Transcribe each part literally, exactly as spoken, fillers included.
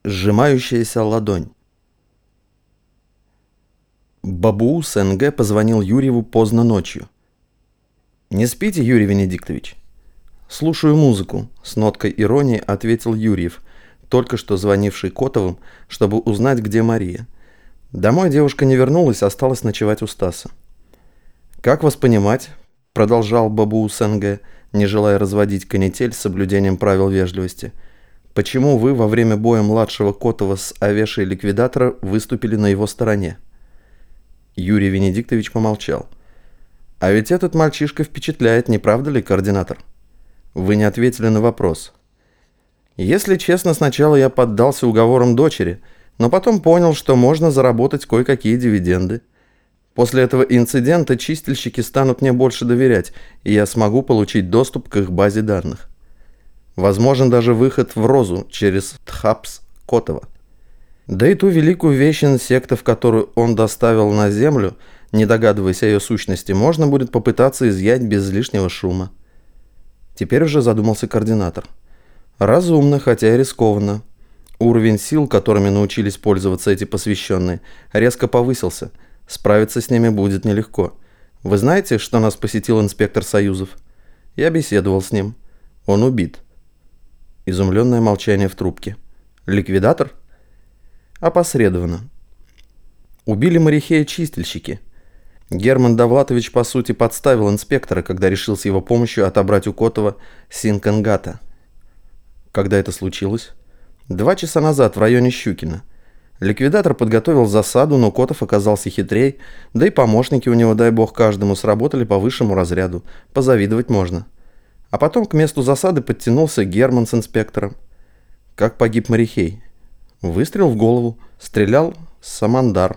Сжимающаяся ладонь. Бабуу Сенге позвонил Юрьеву поздно ночью. «Не спите, Юрий Венедиктович?» «Слушаю музыку», — с ноткой иронии ответил Юрьев, только что звонивший Котовым, чтобы узнать, где Мария. Домой девушка не вернулась, осталась ночевать у Стаса. «Как вас понимать?» — продолжал Бабуу Сенге, не желая разводить канитель с соблюдением правил вежливости. «Почему вы во время боя младшего Котова с Овешей ликвидатора выступили на его стороне?» Юрий Венедиктович помолчал. «А ведь этот мальчишка впечатляет, не правда ли, координатор?» «Вы не ответили на вопрос». «Если честно, сначала я поддался уговорам дочери, но потом понял, что можно заработать кое-какие дивиденды. После этого инцидента чистильщики станут мне больше доверять, и я смогу получить доступ к их базе данных. Возможен даже выход в Розу через Тхапс Котова. Да и ту великую вещь инсектов, которую он доставил на Землю, не догадываясь о ее сущности, можно будет попытаться изъять без лишнего шума». Теперь уже задумался координатор. «Разумно, хотя и рискованно. Уровень сил, которыми научились пользоваться эти посвященные, резко повысился. Справиться с ними будет нелегко. Вы знаете, что нас посетил инспектор Союзов? Я беседовал с ним. Он убит». Изумленное молчание в трубке. «Ликвидатор?» «Опосредованно. Убили Марихея-чистильщики. Герман Довлатович, по сути, подставил инспектора, когда решил с его помощью отобрать у Котова Синкангата». «Когда это случилось?» «Два часа назад в районе Щукина. Ликвидатор подготовил засаду, но Котов оказался хитрей, да и помощники у него, дай бог каждому, сработали по высшему разряду. Позавидовать можно. А потом к месту засады подтянулся Герман с инспектором». «Как погиб Марихей?» «Выстрел в голову. Стрелял Самандар».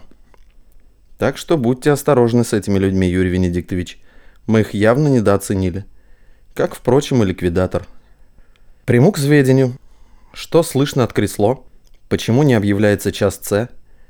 «Так что будьте осторожны с этими людьми, Юрий Венедиктович. Мы их явно недооценили. Как, впрочем, и ликвидатор». «Приму к сведению. Что слышно от Кресло? Почему не объявляется час С?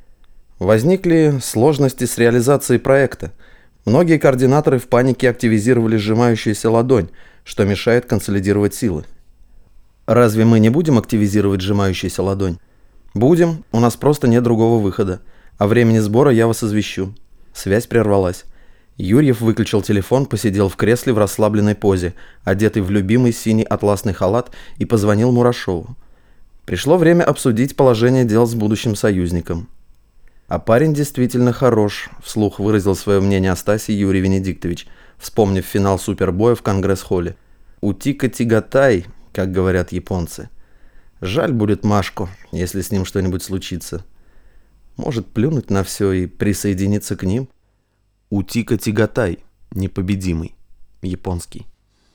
Возникли сложности с реализацией проекта. Многие координаторы в панике активизировали сжимающуюся ладонь, что мешает консолидировать силы». «Разве мы не будем активизировать сжимающуюся ладонь?» «Будем. У нас просто нет другого выхода. О времени сбора я вас извещу». Связь прервалась. Юрьев выключил телефон, посидел в кресле в расслабленной позе, одетый в любимый синий атласный халат, и позвонил Мурашову. Пришло время обсудить положение дел с будущим союзником. «А парень действительно хорош», — вслух выразил свое мнение о Стасе Юрий Венедиктович, вспомнив финал супербоя в Конгресс-холле. «Утика тигатай», как говорят японцы. Жаль будет Машку, если с ним что-нибудь случится. Может плюнуть на все и присоединиться к ним?» Утика тигатай, непобедимый, японский.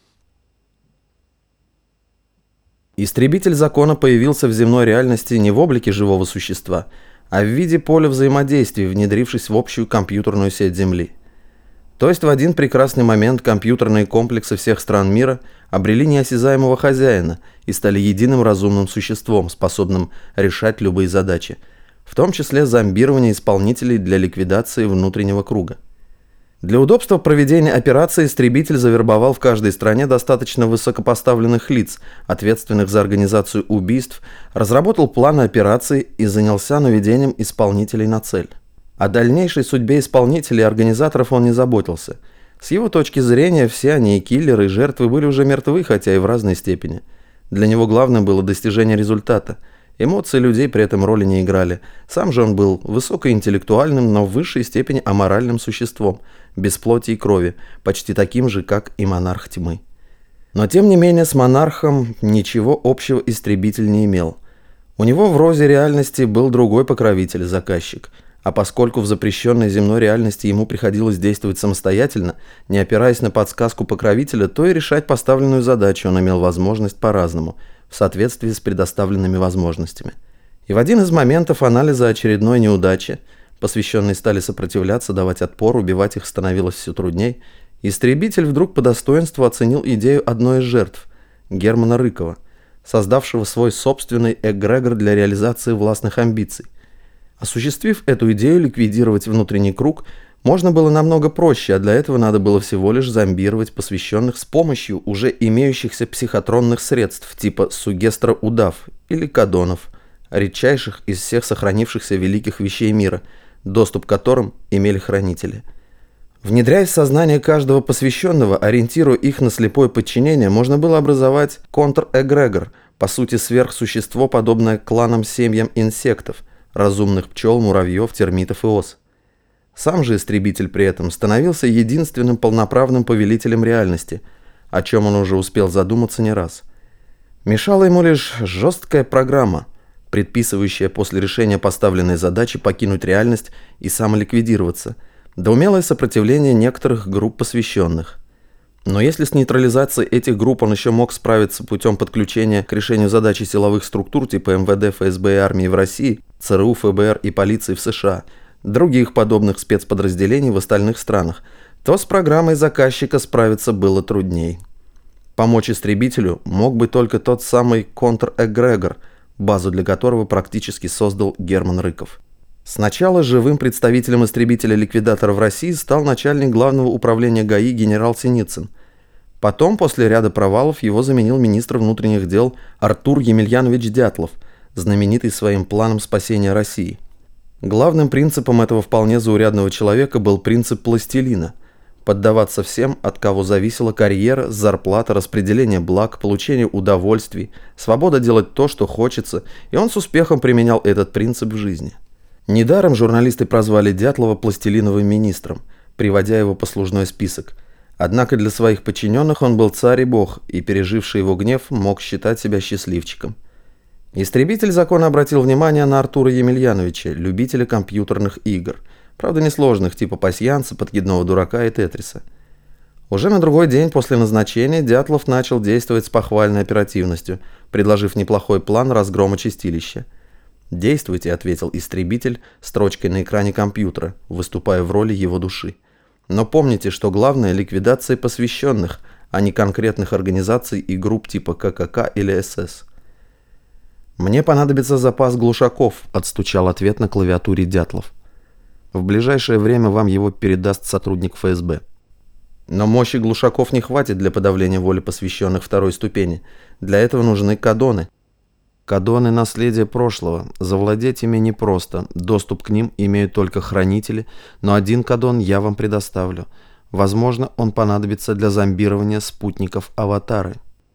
Истребитель закона появился в земной реальности не в облике живого существа, а в виде поля взаимодействий, внедрившись в общую компьютерную сеть Земли. То есть в один прекрасный момент компьютерные комплексы всех стран мира обрели неосязаемого хозяина и стали единым разумным существом, способным решать любые задачи, в том числе зомбирование исполнителей для ликвидации внутреннего круга. Для удобства проведения операции истребитель завербовал в каждой стране достаточно высокопоставленных лиц, ответственных за организацию убийств, разработал планы операции и занялся наведением исполнителей на цель. О дальнейшей судьбе исполнителей и организаторов он не заботился. С его точки зрения, все они, и киллеры, и жертвы, были уже мертвы, хотя и в разной степени. Для него главным было достижение результата. Эмоции людей при этом роли не играли. Сам же он был высокоинтеллектуальным, но в высшей степени аморальным существом, без плоти и крови, почти таким же, как и монарх тьмы. Но тем не менее с монархом ничего общего истребитель не имел. У него в розе реальности был другой покровитель, заказчик. А поскольку в запрещенной земной реальности ему приходилось действовать самостоятельно, не опираясь на подсказку покровителя, то и решать поставленную задачу он имел возможность по-разному, в соответствии с предоставленными возможностями. И в один из моментов анализа очередной неудачи, посвященные стали сопротивляться, давать отпор, убивать их становилось все трудней, истребитель вдруг по достоинству оценил идею одной из жертв, Германа Рыкова, создавшего свой собственный эгрегор для реализации властных амбиций. Осуществив эту идею, ликвидировать внутренний круг можно было намного проще, а для этого надо было всего лишь зомбировать посвященных с помощью уже имеющихся психотронных средств типа сугестра-удав или кадонов, редчайших из всех сохранившихся великих вещей мира, доступ к которым имели хранители. Внедряясь в сознание каждого посвященного, ориентируя их на слепое подчинение, можно было образовать контр-эгрегор, по сути сверхсущество, подобное кланам-семьям инсектов, разумных пчел, муравьев, термитов и ос. Сам же истребитель при этом становился единственным полноправным повелителем реальности, о чем он уже успел задуматься не раз. Мешала ему лишь жесткая программа, предписывающая после решения поставленной задачи покинуть реальность и самоликвидироваться, да умелое сопротивление некоторых групп посвященных. Но если с нейтрализацией этих групп он еще мог справиться путем подключения к решению задачи силовых структур типа эм вэ дэ, эф эс бэ и армии в России, цэ эр у, эф бэ эр и полиции в США, других подобных спецподразделений в остальных странах, то с программой заказчика справиться было трудней. Помочь истребителю мог бы только тот самый контр-эгрегор, базу для которого практически создал Герман Рыков. Сначала живым представителем истребителя-ликвидатора в России стал начальник главного управления ГАИ генерал Синицын. Потом, после ряда провалов, его заменил министр внутренних дел Артур Емельянович Дятлов, знаменитый своим планом спасения России. Главным принципом этого вполне заурядного человека был принцип пластилина – поддаваться всем, от кого зависела карьера, зарплата, распределение благ, получение удовольствий, свобода делать то, что хочется, и он с успехом применял этот принцип в жизни. Недаром журналисты прозвали Дятлова пластилиновым министром, приводя его послужной список. Однако для своих подчиненных он был царь и бог, и переживший его гнев мог считать себя счастливчиком. Истребитель закона обратил внимание на Артура Емельяновича, любителя компьютерных игр, правда несложных, типа пасьянса, подкидного дурака и тетриса. Уже на другой день после назначения Дятлов начал действовать с похвальной оперативностью, предложив неплохой план разгрома чистилища. «Действуйте», — ответил истребитель строчкой на экране компьютера, выступая в роли его души. «Но помните, что главное — ликвидация посвященных, а не конкретных организаций и групп типа ка ка ка или эс эс». «Мне понадобится запас глушаков», — отстучал ответ на клавиатуре Дятлов. «В ближайшее время вам его передаст сотрудник эф эс бэ». «Но мощи глушаков не хватит для подавления воли посвященных второй ступени. Для этого нужны кадоны». Кадоны – наследие прошлого. Завладеть ими непросто. Доступ к ним имеют только хранители, но один кадон я вам предоставлю. Возможно, он понадобится для зомбирования спутников Аватары.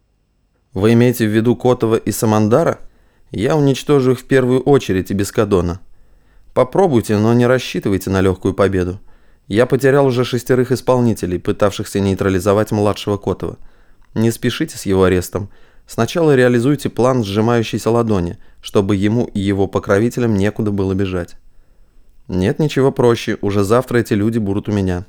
Вы имеете в виду Котова и Самандара? Я уничтожу их в первую очередь и без кадона. Попробуйте, но не рассчитывайте на легкую победу. Я потерял уже шестерых исполнителей, пытавшихся нейтрализовать младшего Котова. Не спешите с его арестом. Сначала реализуйте план сжимающейся ладони, чтобы ему и его покровителям некуда было бежать. Нет ничего проще, уже завтра эти люди будут у меня.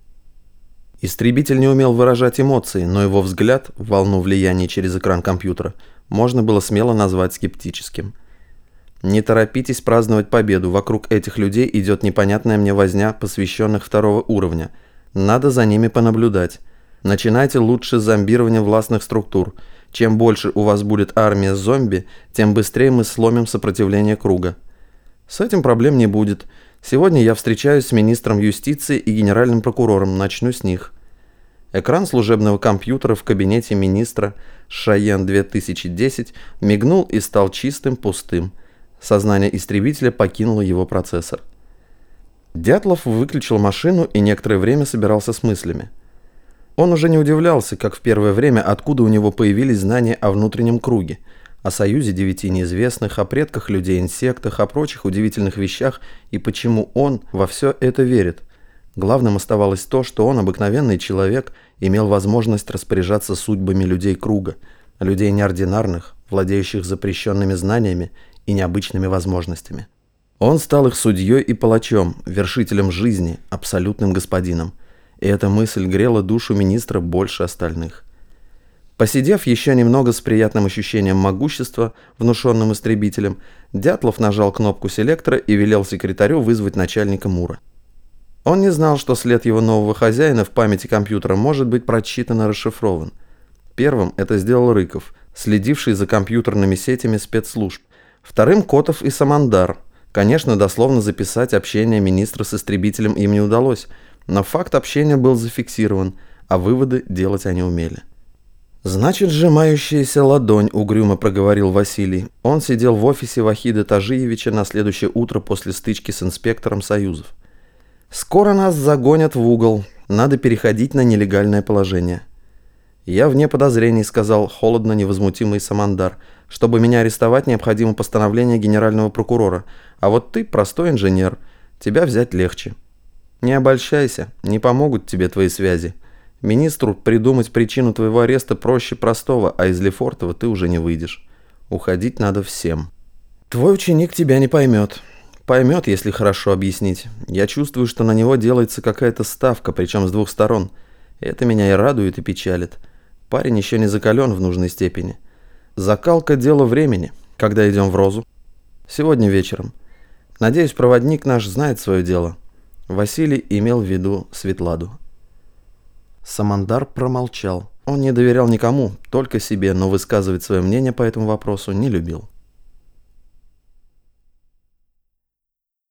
Истребитель не умел выражать эмоции, но его взгляд, волну влияния через экран компьютера, можно было смело назвать скептическим. Не торопитесь праздновать победу, вокруг этих людей идет непонятная мне возня посвященных второго уровня. Надо за ними понаблюдать. Начинайте лучше с зомбирования властных структур. Чем больше у вас будет армия зомби, тем быстрее мы сломим сопротивление круга. С этим проблем не будет. Сегодня я встречаюсь с министром юстиции и генеральным прокурором, начну с них. Экран служебного компьютера в кабинете министра Шайен две тысячи десять мигнул и стал чистым, пустым. Сознание истребителя покинуло его процессор. Дятлов выключил машину и некоторое время собирался с мыслями. Он уже не удивлялся, как в первое время, откуда у него появились знания о внутреннем круге, о союзе девяти неизвестных, о предках людей-инсектах, о прочих удивительных вещах и почему он во все это верит. Главным оставалось то, что он, обыкновенный человек, имел возможность распоряжаться судьбами людей круга, людей неординарных, владеющих запрещенными знаниями и необычными возможностями. Он стал их судьей и палачом, вершителем жизни, абсолютным господином. И эта мысль грела душу министра больше остальных. Посидев еще немного с приятным ощущением могущества, внушенным истребителем, Дятлов нажал кнопку селектора и велел секретарю вызвать начальника МУРа. Он не знал, что след его нового хозяина в памяти компьютера может быть прочитан и расшифрован. Первым это сделал Рыков, следивший за компьютерными сетями спецслужб. Вторым Котов и Самандар. Конечно, дословно записать общение министра с истребителем им не удалось, но факт общения был зафиксирован, а выводы делать они умели. «Значит, сжимающаяся ладонь», — угрюмо проговорил Василий. Он сидел в офисе Вахида Тажиевича на следующее утро после стычки с инспектором Союзов. «Скоро нас загонят в угол. Надо переходить на нелегальное положение». «Я вне подозрений», — сказал холодно невозмутимый Самандар. «Чтобы меня арестовать, необходимо постановление генерального прокурора. А вот ты простой инженер. Тебя взять легче». «Не обольщайся, не помогут тебе твои связи. Министру придумать причину твоего ареста проще простого, а из Лефортово ты уже не выйдешь. Уходить надо всем». «Твой ученик тебя не поймет». «Поймет, если хорошо объяснить. Я чувствую, что на него делается какая-то ставка, причем с двух сторон. Это меня и радует, и печалит. Парень еще не закален в нужной степени. Закалка – дело времени. Когда идем в Розу?» «Сегодня вечером. Надеюсь, проводник наш знает свое дело». Василий имел в виду Светладу. Самандар промолчал. Он не доверял никому, только себе, но высказывать свое мнение по этому вопросу не любил.